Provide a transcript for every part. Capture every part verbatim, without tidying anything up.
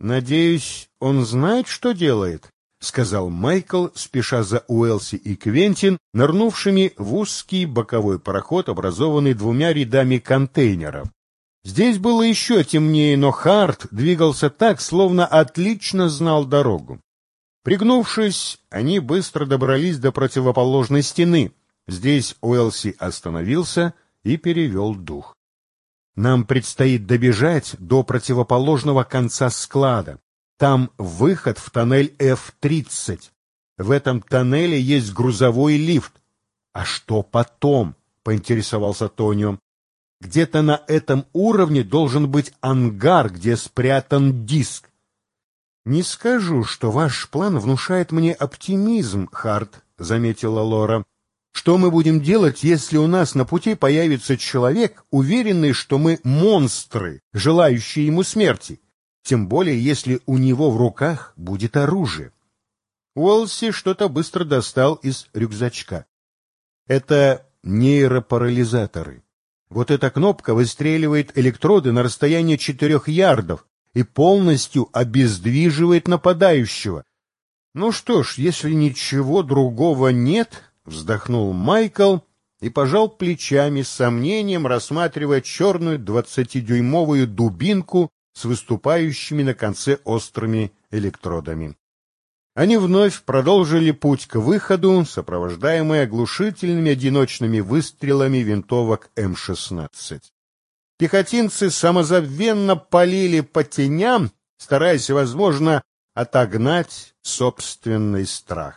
«Надеюсь, он знает, что делает», — сказал Майкл, спеша за Уэлси и Квентин, нырнувшими в узкий боковой проход, образованный двумя рядами контейнеров. Здесь было еще темнее, но Харт двигался так, словно отлично знал дорогу. Пригнувшись, они быстро добрались до противоположной стены. Здесь Уэлси остановился и перевел дух. «Нам предстоит добежать до противоположного конца склада. Там выход в тоннель эф тридцать. В этом тоннеле есть грузовой лифт». «А что потом?» — поинтересовался Тонио. «Где-то на этом уровне должен быть ангар, где спрятан диск». «Не скажу, что ваш план внушает мне оптимизм, Харт», — заметила Лора. «Что мы будем делать, если у нас на пути появится человек, уверенный, что мы монстры, желающие ему смерти? Тем более, если у него в руках будет оружие». Уэлси что-то быстро достал из рюкзачка. «Это нейропарализаторы. Вот эта кнопка выстреливает электроды на расстояние четырех ярдов и полностью обездвиживает нападающего». «Ну что ж, если ничего другого нет», — вздохнул Майкл и пожал плечами с сомнением, рассматривая черную двадцатидюймовую дубинку с выступающими на конце острыми электродами. Они вновь продолжили путь к выходу, сопровождаемые оглушительными одиночными выстрелами винтовок эм шестнадцать. Пехотинцы самозабвенно палили по теням, стараясь, возможно, отогнать собственный страх.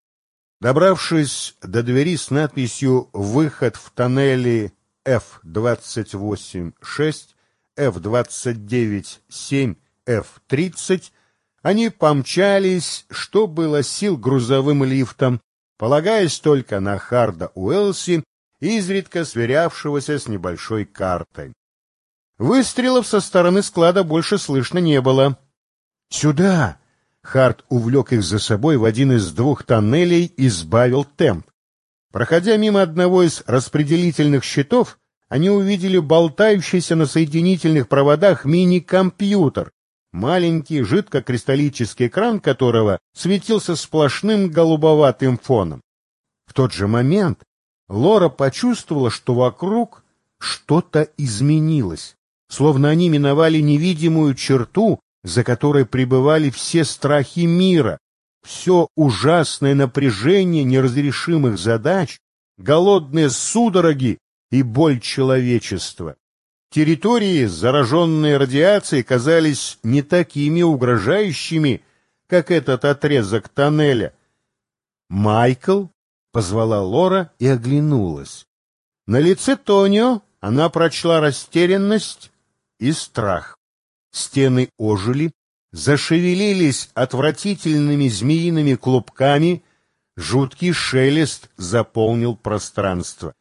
Добравшись до двери с надписью «Выход в тоннели эф двадцать восемь шесть, эф двадцать девять семь, эф тридцать», они помчались, что было сил, грузовым лифтом, полагаясь только на Харда Уэлси, изредка сверявшегося с небольшой картой. Выстрелов со стороны склада больше слышно не было. «Сюда!» Харт увлек их за собой в один из двух тоннелей и сбавил темп. Проходя мимо одного из распределительных щитов, они увидели болтающийся на соединительных проводах мини-компьютер, маленький жидкокристаллический экран которого светился сплошным голубоватым фоном. В тот же момент Лора почувствовала, что вокруг что-то изменилось, словно они миновали невидимую черту, за которой пребывали все страхи мира, все ужасное напряжение неразрешимых задач, голодные судороги и боль человечества. Территории, зараженные радиацией, казались не такими угрожающими, как этот отрезок тоннеля. «Майкл?» — позвала Лора и оглянулась. На лице Тонио она прочла растерянность и страх. Стены ожили, зашевелились отвратительными змеиными клубками, жуткий шелест заполнил пространство.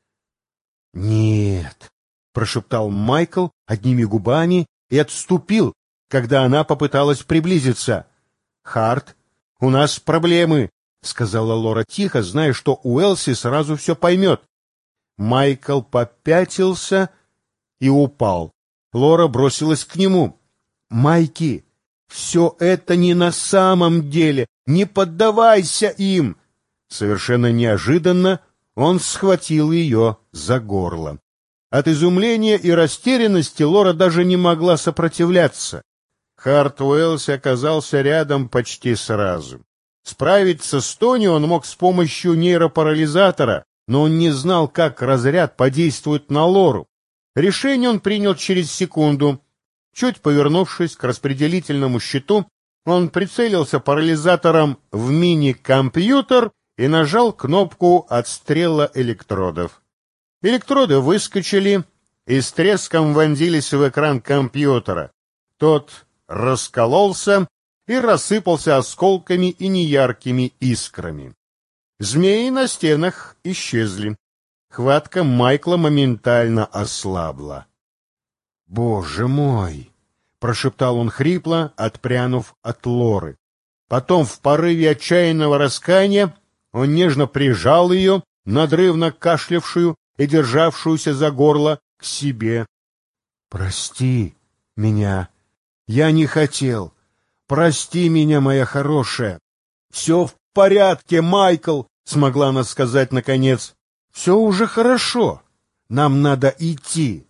«Нет», — прошептал Майкл одними губами и отступил, когда она попыталась приблизиться. «Харт, у нас проблемы», — сказала Лора тихо, зная, что Уэлси сразу все поймет. Майкл попятился и упал. Лора бросилась к нему. «Майки, все это не на самом деле, не поддавайся им!» Совершенно неожиданно он схватил ее за горло. От изумления и растерянности Лора даже не могла сопротивляться. Харт Уэлси оказался рядом почти сразу. Справиться с Тони он мог с помощью нейропарализатора, но он не знал, как разряд подействует на Лору. Решение он принял через секунду. Чуть повернувшись к распределительному щиту, он прицелился парализатором в мини-компьютер и нажал кнопку отстрела электродов. Электроды выскочили и с треском вонзились в экран компьютера. Тот раскололся и рассыпался осколками и неяркими искрами. Змеи на стенах исчезли. Хватка Майкла моментально ослабла. «Боже мой!» — прошептал он хрипло, отпрянув от Лоры. Потом в порыве отчаянного раскаяния он нежно прижал ее, надрывно кашлявшую и державшуюся за горло, к себе. «Прости меня. Я не хотел. «Прости меня, моя хорошая». «Все в порядке, Майкл», — смогла она сказать наконец. «Все уже хорошо. Нам надо идти.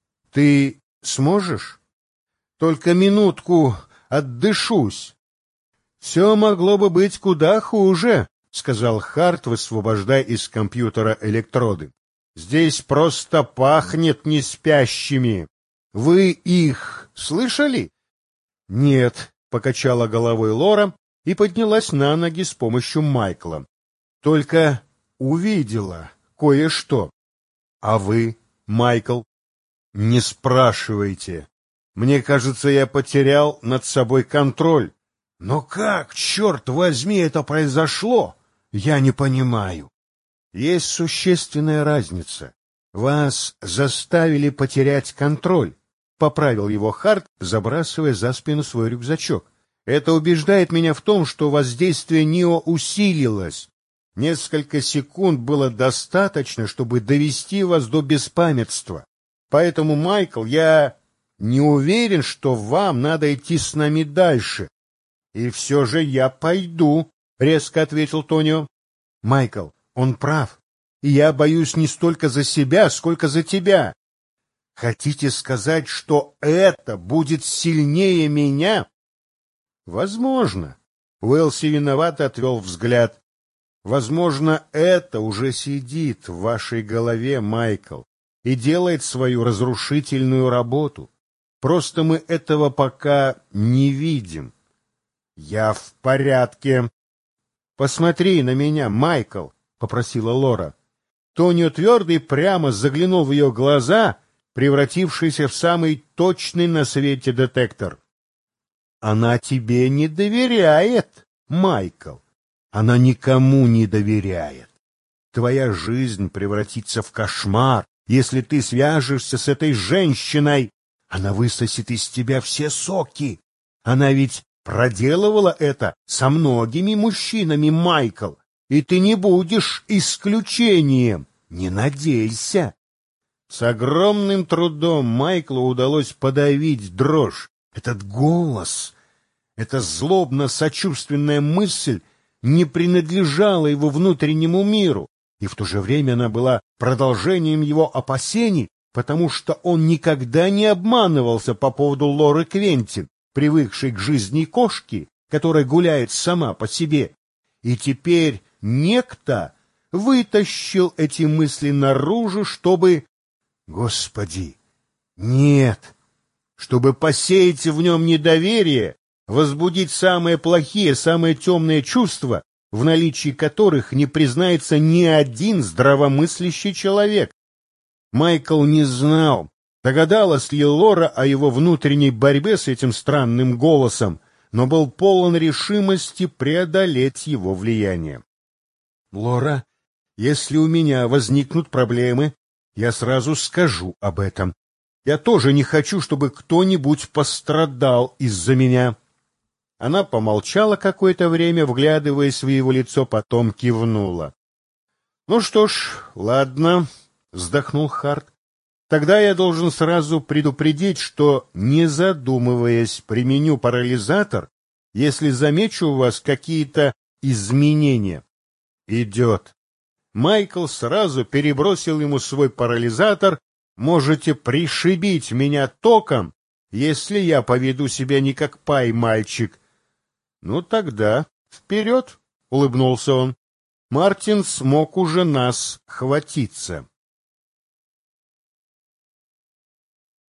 Ты сможешь? Только минутку отдышусь». «Все могло бы быть куда хуже», — сказал Харт, высвобождая из компьютера электроды. «Здесь просто пахнет неспящими. Вы их слышали?» «Нет», — покачала головой Лора и поднялась на ноги с помощью Майкла. «Только увидела кое-что. А вы, Майкл?» «Не спрашивайте. Мне кажется, я потерял над собой контроль. Но как, черт возьми, это произошло? Я не понимаю». «Есть существенная разница. Вас заставили потерять контроль», — поправил его Харт, забрасывая за спину свой рюкзачок. «Это убеждает меня в том, что воздействие Нио усилилось. Несколько секунд было достаточно, чтобы довести вас до беспамятства. Поэтому, Майкл, я не уверен, что вам надо идти с нами дальше». «И все же я пойду», — резко ответил Тонио. «Майкл, он прав, и я боюсь не столько за себя, сколько за тебя. Хотите сказать, что это будет сильнее меня?» «Возможно». Уэлси виновато отвел взгляд. «Возможно, это уже сидит в вашей голове, Майкл, и делает свою разрушительную работу. Просто мы этого пока не видим». «Я в порядке». «Посмотри на меня, Майкл», — попросила Лора. Тонио твердо и прямо заглянул в ее глаза, превратившийся в самый точный на свете детектор. «Она тебе не доверяет, Майкл. Она никому не доверяет. Твоя жизнь превратится в кошмар, если ты свяжешься с этой женщиной. Она высосет из тебя все соки. Она ведь проделывала это со многими мужчинами, Майкл, и ты не будешь исключением. Не надейся». С огромным трудом Майклу удалось подавить дрожь. Этот голос, эта злобно-сочувственная мысль не принадлежала его внутреннему миру, и в то же время она была продолжением его опасений, потому что он никогда не обманывался по поводу Лоры Квентин, привыкшей к жизни кошки, которая гуляет сама по себе. И теперь некто вытащил эти мысли наружу, чтобы... Господи, нет! Чтобы посеять в нем недоверие, возбудить самые плохие, самые темные чувства, в наличии которых не признается ни один здравомыслящий человек. Майкл не знал, догадалась ли Лора о его внутренней борьбе с этим странным голосом, но был полон решимости преодолеть его влияние. «Лора, если у меня возникнут проблемы, я сразу скажу об этом. Я тоже не хочу, чтобы кто-нибудь пострадал из-за меня». Она помолчала какое-то время, вглядываясь в его лицо, потом кивнула. «Ну что ж, ладно», — вздохнул Харт. «Тогда я должен сразу предупредить, что, не задумываясь, применю парализатор, если замечу у вас какие-то изменения». «Идет». Майкл сразу перебросил ему свой парализатор. «Можете пришибить меня током, если я поведу себя не как пай-мальчик». «Ну тогда вперед», — улыбнулся он. «Мартин смог уже нас хватиться».